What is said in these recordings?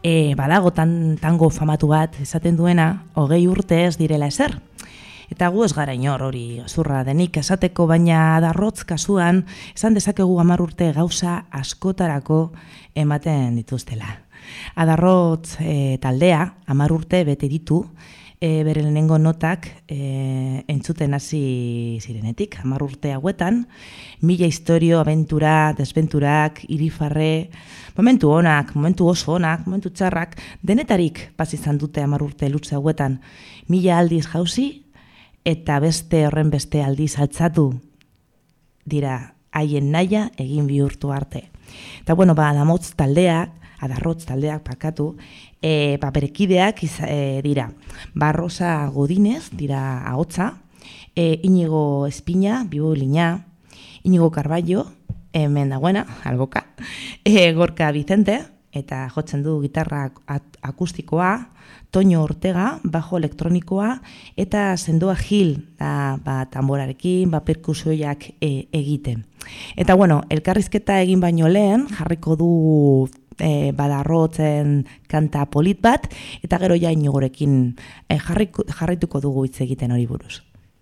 badago tango famatu bat esaten duena 20 urte ez direla ezer. Eta gu ez gara inor hori zurra denik esateko, baina Adarrotz kasuan esan dezakegu 10 urte gauza askotarako ematen dituztela. Adarrotz taldea 10 urte bete ditu, bere lehenengo notak entzuten hasi zirenetik. 10 urte hauetan, 1000 istorio, abentura, desbenturak, irifarre, momentu onak, momentu oso onak, momentu txarrak, denetarik pas izan dute 10 urte luze hauetan. 1000 aldiz jauzi, eta beste horren beste aldiz altzatu dira haien naia egin bihurtu arte. Eta bueno, Adarrotz taldeak parkatu, berekideak dira. Rosa Godinez dira ahotsa, Inigo Espina, biolina, Inigo Carballo, hemen dagoena, alboka, Gorka Vicente, eta jotzen du gitarra akustikoa, Toño Ortega, bajo elektronikoa, eta Sendoa Gil, tamborarekin, perkusioiak egiten. Eta bueno, elkarrizketa egin baino lehen, jarriko du Adarrotzen kanta polit bat, eta gero ja Inigorekin jarrituko dugu hitz egiten hori buruz.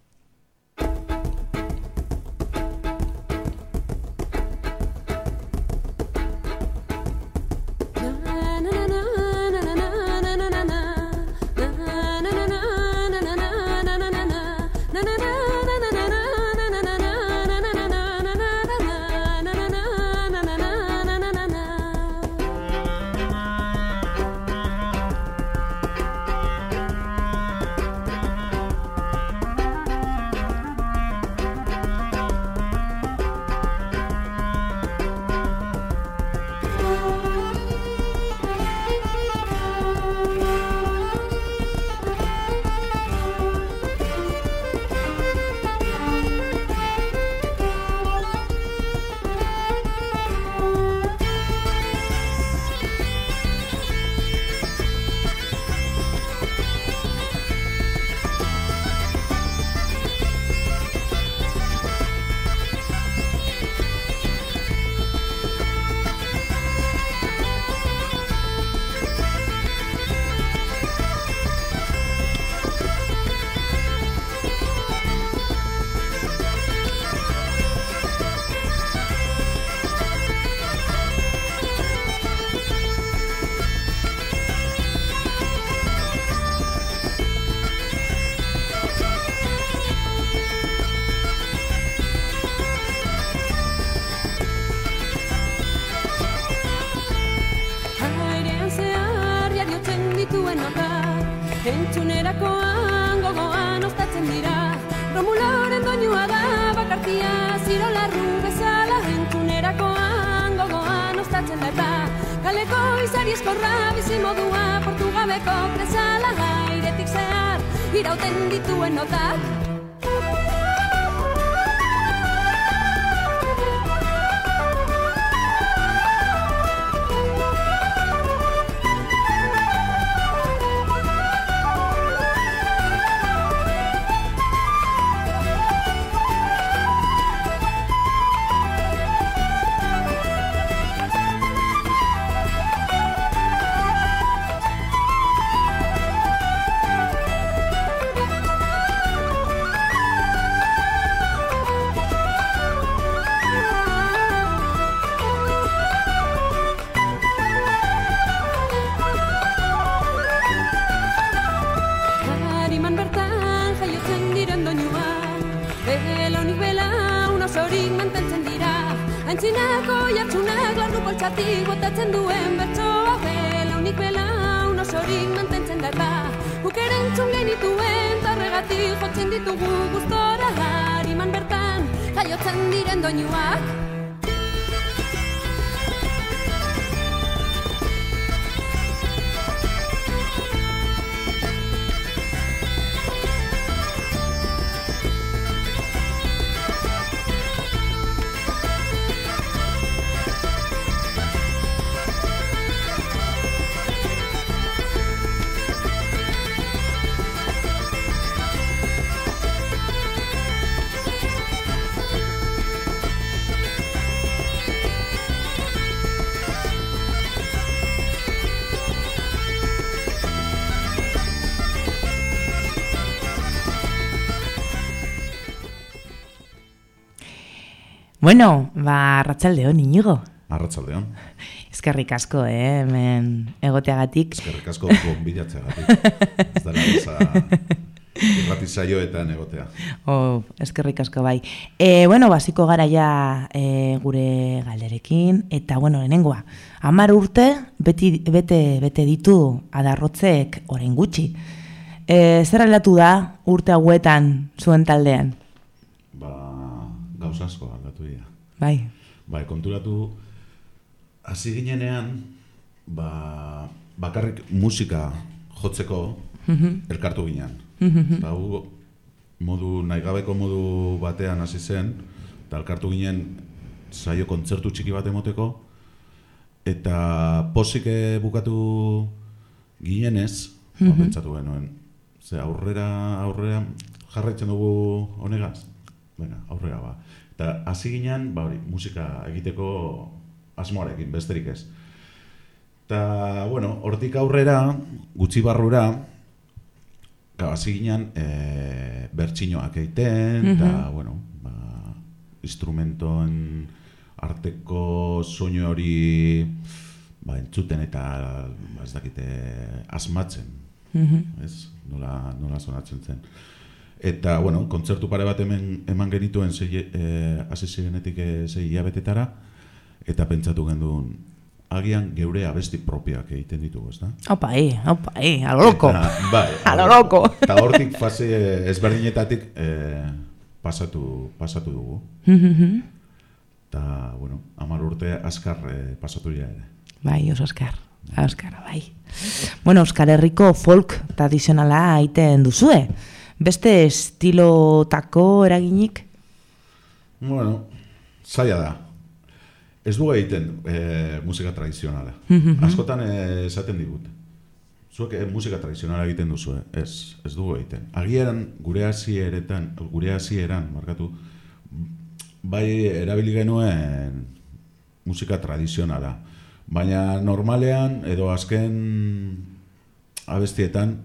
Entzunerakoan gogoan ostatzen dira, Romuloren doinua da bakartia, Zirolarru bezala. Entzunerakoan gogoan ostatzen da eta, kaleko izari eskorra bizimodua, Portugabeko prezala, airetik zehar irauten dituen notak. Aintzinako jartsunak lardu poltsatik botatzen duen bertsoa, belaunik belaun osorik mantentzen da eta, guk ere entzun genituen tarregatik jotzen ditugu gustora, Ariman bertan jaiotzen diren doinuak. Bueno, arratsaldeon, Inigo. Arratsaldeon. Eskerrik asko, hemen egoteagatik. Eskerrik asko gonbidatzeagatik. Ez dara eza irratisaioetan egotea. Eskerrik asko bai. Basiko gara ja gure galderekin, eta lehenengoa, 10 urte bete ditu adarrotzek orain gutxi. Zer aldatu da urte hauetan zuen taldean? Gauza asko aldatu dira. Bai, konturatu hasi ginenean, bakarrik musika jotzeko elkartu ginean. Eta nahigabeko modu batean hasi zen, eta elkartu ginen saio kontzertu txiki bat emoteko, eta posik bukatu ginenez, pentsatu genuen, ze aurrera jarraitzen dugu honegaz, aurrera ba. Eta hasi ginen, musika egiteko asmoarekin, besterik ez. Eta, hortik aurrera, gutxi barrura, hasi ginen bertsinoak egiten, eta, instrumentoen arteko soinu hori entzuten eta, ez dakite, asmatzen. Ez? Nola sonatzen zen. Eta, kontzertu pare bat eman genituen hasi zirenetik 6 hilabetetara, eta pentsatu genduen, agian geure abesti propioak egiten ditugu, ez da? Opa, aloroko. Aloroko. Eta hortik fase ezberdinetatik pasatu dugu. Eta, 10 urte azkar pasatu dira ere. Bai, oso azkar, bai. Euskal Herriko folk tradizionala egiten duzue. Beste estilotako eraginik? Zaila da. Ez dugu egiten musika tradizionala. Askotan esaten digut. Zuek musika tradizionala egiten duzu, ez dugu egiten. Agian gure hasieran, markatu, bai erabili genuen musika tradizionala. Baina normalean, edo azken abestietan,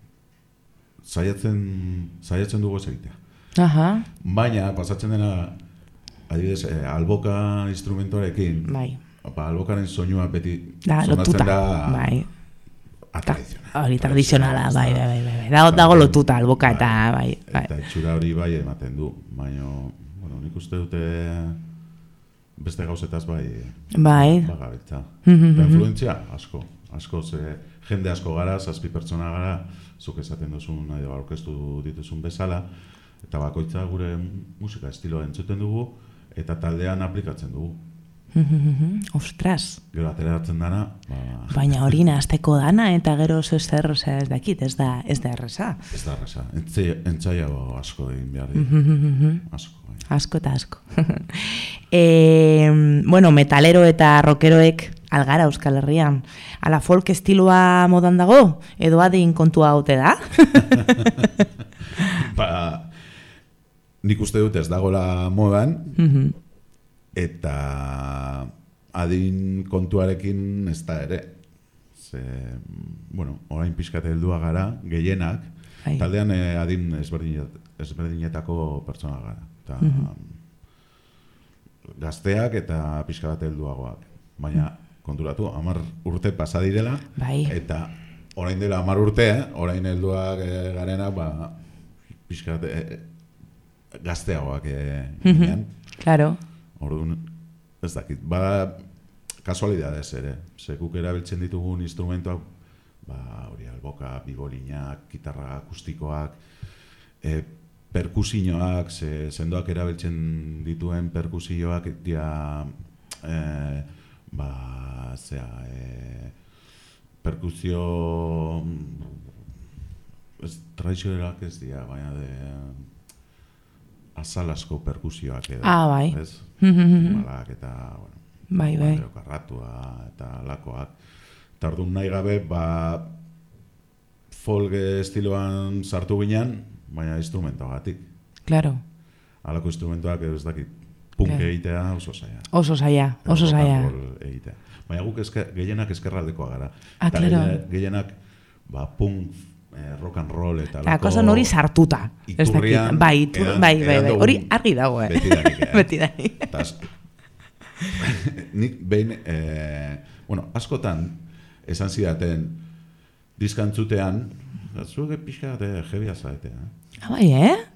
saiatzen dugu ez egitea. Baina, pasatzen dena, adibidez, alboka instrumentoarekin, albokaren soinua beti sonatzen da tradizionala. Hori tradizionala, bai. Dago lotuta alboka eta bai. Eta itxura hori bai ematen du, baina, nik uste dute beste gauzetaz bai bagabiltza. Eta influentzia asko, jende asko gara, 7 pertsona gara, zuk esaten duzun, aurkeztu dituzun bezala, eta bakoitza gure musika estiloa entzuten dugu, eta taldean aplikatzen dugu. Ostras. Gero ateratzen dana... Baina hori nahazteko dana, eta gero zer ez dakit, ez da erreza. Ez da erreza, entzaiago asko egin behar dira. Asko eta asko. Metalero eta rockeroek algara Euskal Herrian. Ala folk estiloa modan dago? Edo adin kontua haute da? Nik uste dut ez dagoela modan, eta adin kontuarekin ez da ere. Orain pixkate heldua gara, gehienak, taldean adin ezberdinetako pertsona gara. Gazteak eta pixkate helduagoak. Baina, konturatu, 10 urte pasa direla, eta orain dela 10 urte, orain helduak garenak, pixkate gazteagoak ginean. Claro. Orduan, ez dakit, kasualidadez ere. Sekuk erabiltzen ditugun instrumentoak, hori alboka, bigolinak, gitarra akustikoak, perkusioak, sendoak erabiltzen dituen perkusioak, perkusio tradizionalak ez dira, baina azalasko perkusioak edo. Bai. Malak eta, bai. Karratua eta lakoak. Eta orduan nahi gabe, folk estiloan sartu ginen, baina instrumentoagatik. Claro. Halako instrumentoak ez dakit, punk egitea oso zaila. Oso zaila. Baina guk gehienak eskerraldekoa gara. Claro. Gehienak punk rock and roll eta lako... Cosa nori sartuta. Iturrian... Bai, hori argi dago, Betidanik. Nik behin, askotan esan zidaten diskantzutean, zuek pixka jebia zaetea. Bai,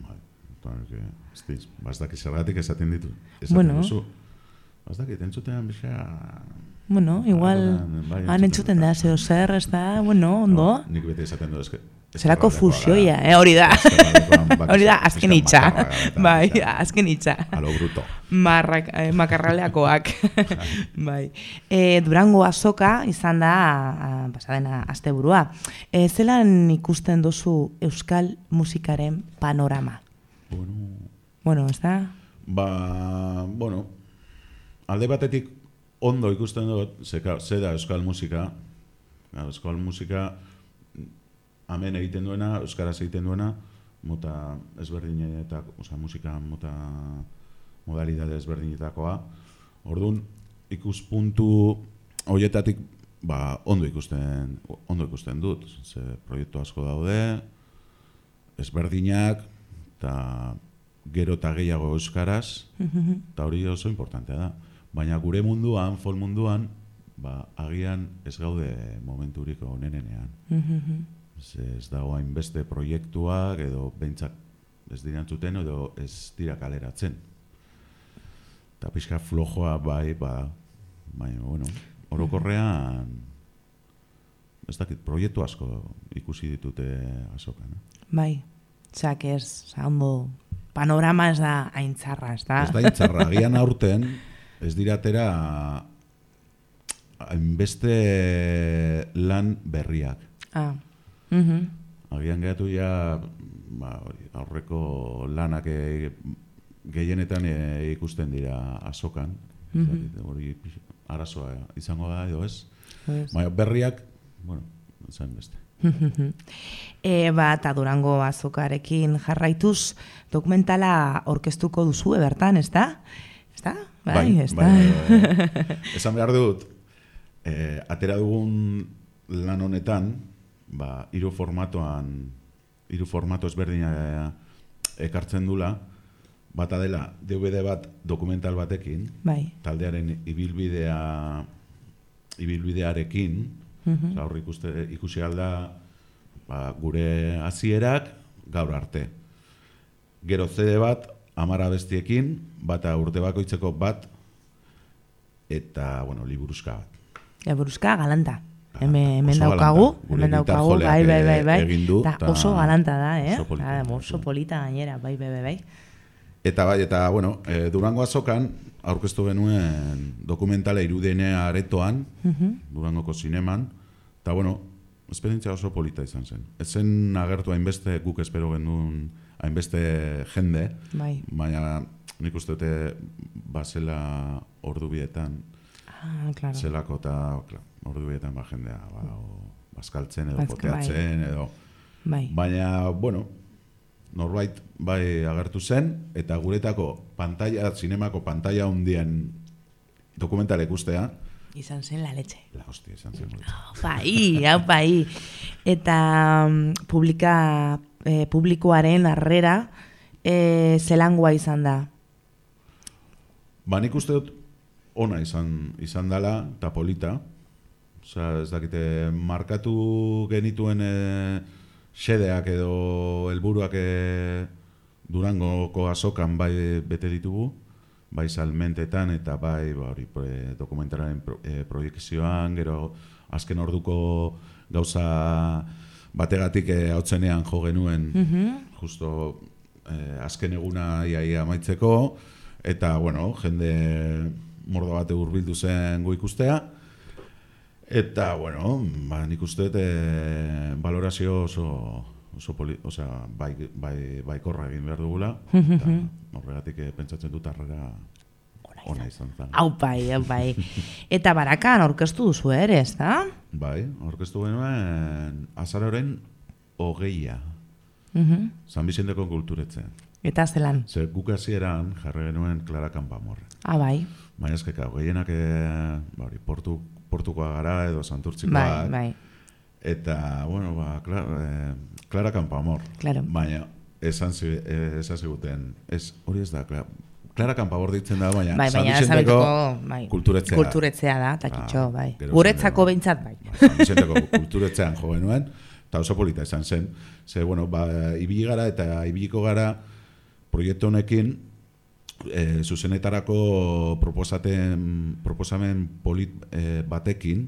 Bazdaki zergatik esaten ditu. Bazdaki, entzutean pixka... Bueno, igual han entzuten da, zeo zer, ez da, ondo. Nik bete esaten du, zerako fusioia, hori da. Hori da, azken itxa. Bai, azken itxa. A lo bruto. Makarraleakoak. Bai. Durango azoka izan da, pasadena asteburua. Zelan ikusten duzu euskal musikaren panorama? Bueno, ez da? Alde batetik ondo ikusten dut, ze da euskal musika. Euskal musika hemen egiten duena, euskaraz egiten duena, mota ezberdinetako, musika mota modalidade ezberdinetakoa. Orduan, ikuspuntu horietatik ondo ikusten dut. Ze proiektu asko daude, ezberdinak, eta gero eta gehiago euskaraz, eta hori oso importantea da. Baina gure munduan, folk munduan, agian ez gaude momenturik onenean. Ez dago hainbeste proiektuak, edo behintzak ez dira entzuten, edo ez dira kaleratzen. Eta pixka flojoa baina, orokorrean, ez dakit, proiektu asko ikusi ditute azokan. Bai, txak ez, ondo, panorama ez da aintzarra, ez da? Ez da aintzarra, agian aurten, ez diratera hainbeste lan berriak. Agian gehatu aurreko lanak gehienetan ikusten dira azokan. Hori arazoa izango da edo ez. Berriak, zen beste. Eta Durango azokarekin jarraituz dokumentala orkestuko duzu bertan, ez da? Bai, ez da. Esan behar dut, atera dugun lan honetan, hiru formato ezberdina ekartzen dula, bata dela DVD bat dokumental batekin, taldearen ibilbidearekin, hor ikusi alda gure hasierak gaur arte. Gero CD bat, 10 abestiekin, bata urte bakoitzeko bat, eta, liburuzka bat. Liburuzka galanta. Hemen daukagu, bai, eta oso galanta da, oso polita gainera, bai. Eta, Durango azokan, aurkeztu genuen dokumentala Irudienea aretoan, Durangoko zineman, eta, esperientzia oso polita izan zen. Ez zen agertu hainbeste, guk espero genuen hainbeste jende, baina nik uste dute bazela ordubietan, zelako eta ordubietan jendea bazkaltzen edo poteatzen edo. Baina, norbait bai agertu zen, eta guretako zinemako pantalla hundien dokumental ikustea, izan zen la leche. La hostia, izan zen. Bai. Eta publikoaren harrera zelangoa izan da? Nik uste dut ona izan dela, eta polita. Osa, ez dakite, markatu genituen xedeak edo helburuak Durangoko azokan bai bete ditugu, bai salmentetan eta bai dokumentalaren proiekzioan, gero azken orduko gauza bategatik hautzenean jo genuen, justo azken eguna iaia amaitzeko, eta, jende mordo bate hurbildu zen gu ikustea, eta, nik uste valorazio oso baikorra egin behar dugula, eta horregatik pentsatzen dut harrera ona izan zen. Hau bai. Eta Barakan aurkeztu duzu ere, ez da? Bai, aurkeztu genuen azaroren 20a. San Bizenteko kulturetzen. Eta zelan? Zer guk hasieran jarri genuen Clara Kanpamorren. Bai. Baina eskeka, gehienak portukoa gara edo santurtzikoak. Bai. Eta, bueno, ba, Clara Campoamor. Claro. Baina, esan ziguten, hori ez da, Clara Campoamor ditzen da, baina, Bai, San baina Vicenteko kulturetzea da, takitxo, bai. Gero Guretzako behintzat, bai. San Vicenteko kulturetzean jo genuen, eta oso polita izan zen. Ze, bueno, ibili gara eta ibiliko gara proiektu honekin, zuzenetarako proposamen polit batekin,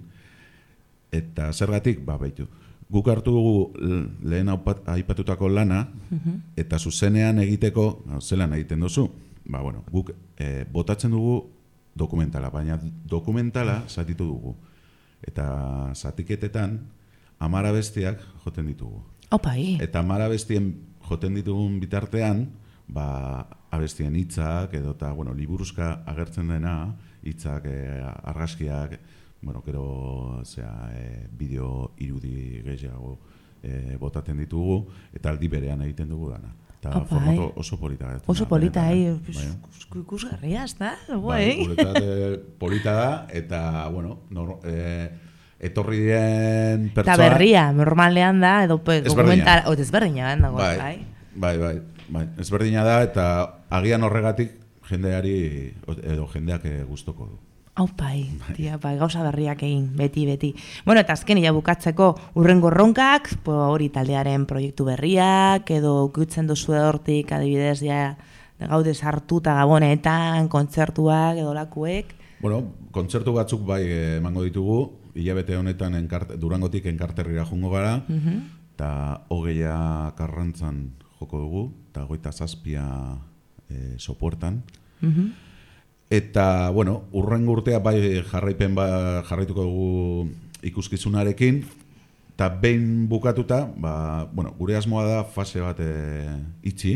eta zergatik, baitu. Guk hartu dugu lehen aipatutako lana, eta zuzenean egiteko, zelan egiten duzu? Bueno, guk botatzen dugu dokumentala, baina dokumentala zatitu dugu. Eta zatiketetan, 10 abestiak joten ditugu. Opai. Eta 10 abestien joten ditugun bitartean, abestien hitzak edo eta, bueno, liburuzka agertzen dena, hitzak, argazkiak, bueno, gero, bideo irudi gehiago botaten ditugu, eta aldi berean egiten dugu dana. Eta formato oso polita. Oso polita, ikusgarria, ez da? Guretzat polita da, eta, bueno, etorri den pertsoa... Eta berria, normalean da, edo dokumental... Ezberdina, dago, bai? Bai, ezberdina da, eta agian horregatik jendeak gustoko du. Bai, gauza berriak egin, beti. Bueno, eta azken bukatzeko urrengo erronkak, hori taldearen proiektu berriak, edo ukitzen duzu hortik, adibidez, gaude sartuta gabonetan, kontzertuak, edo lakuek. Bueno, kontzertu batzuk bai emango ditugu, hilabete honetan Durangotik enkarterrira jungo gara, eta 20 Karrantzan joko dugu, eta 27 Sopuertan. Eta, bueno, urrengo urtea bai jarraituko dugu ikuskizunarekin, eta behin bukatuta, bueno, gure asmoa da fase bat itxi,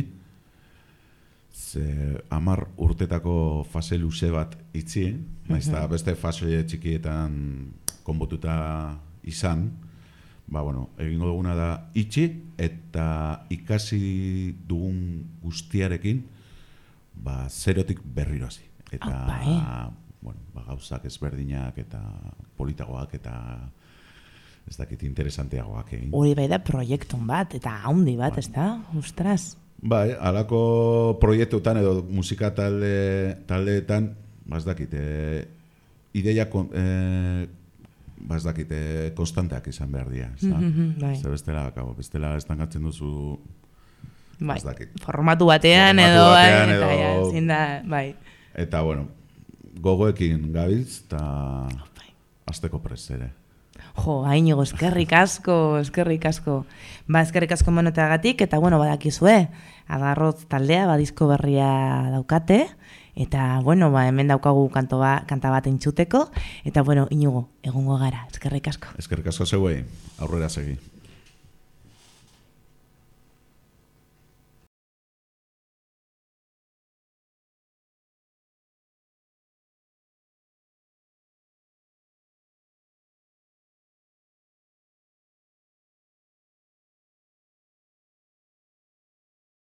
10 urtetako fase luze bat itxi, eta beste fase txikietan konbotuta izan, bueno, egingo duguna da itxi, eta ikasi dugun guztiarekin, zerotik berriro hasi. Eta, bueno, gauzak ezberdinak eta politagoak eta ez dakit interesanteagoak egin. Hori bai da proiektun bat, eta haundi bat, ez da? Ostras. Bai, halako proiektuetan edo musika taldeetan, ez dakit, ideia konstanteak izan behar dira. Bestela estangatzen duzu, ez dakit. Formatu batean edo, bai. Eta, bueno, gogoekin gabiltz, eta azteko prest ere. Hainigo, eskerrik asko. Eskerrik asko monotagatik, eta, bueno, badakizue, Adarrotz taldea, disko berria daukate, eta, bueno, hemen daukagu kanta bat entzuteko, eta, bueno, Inigo, egongo gara, eskerrik asko. Eskerrik asko zeuei, aurrera segi.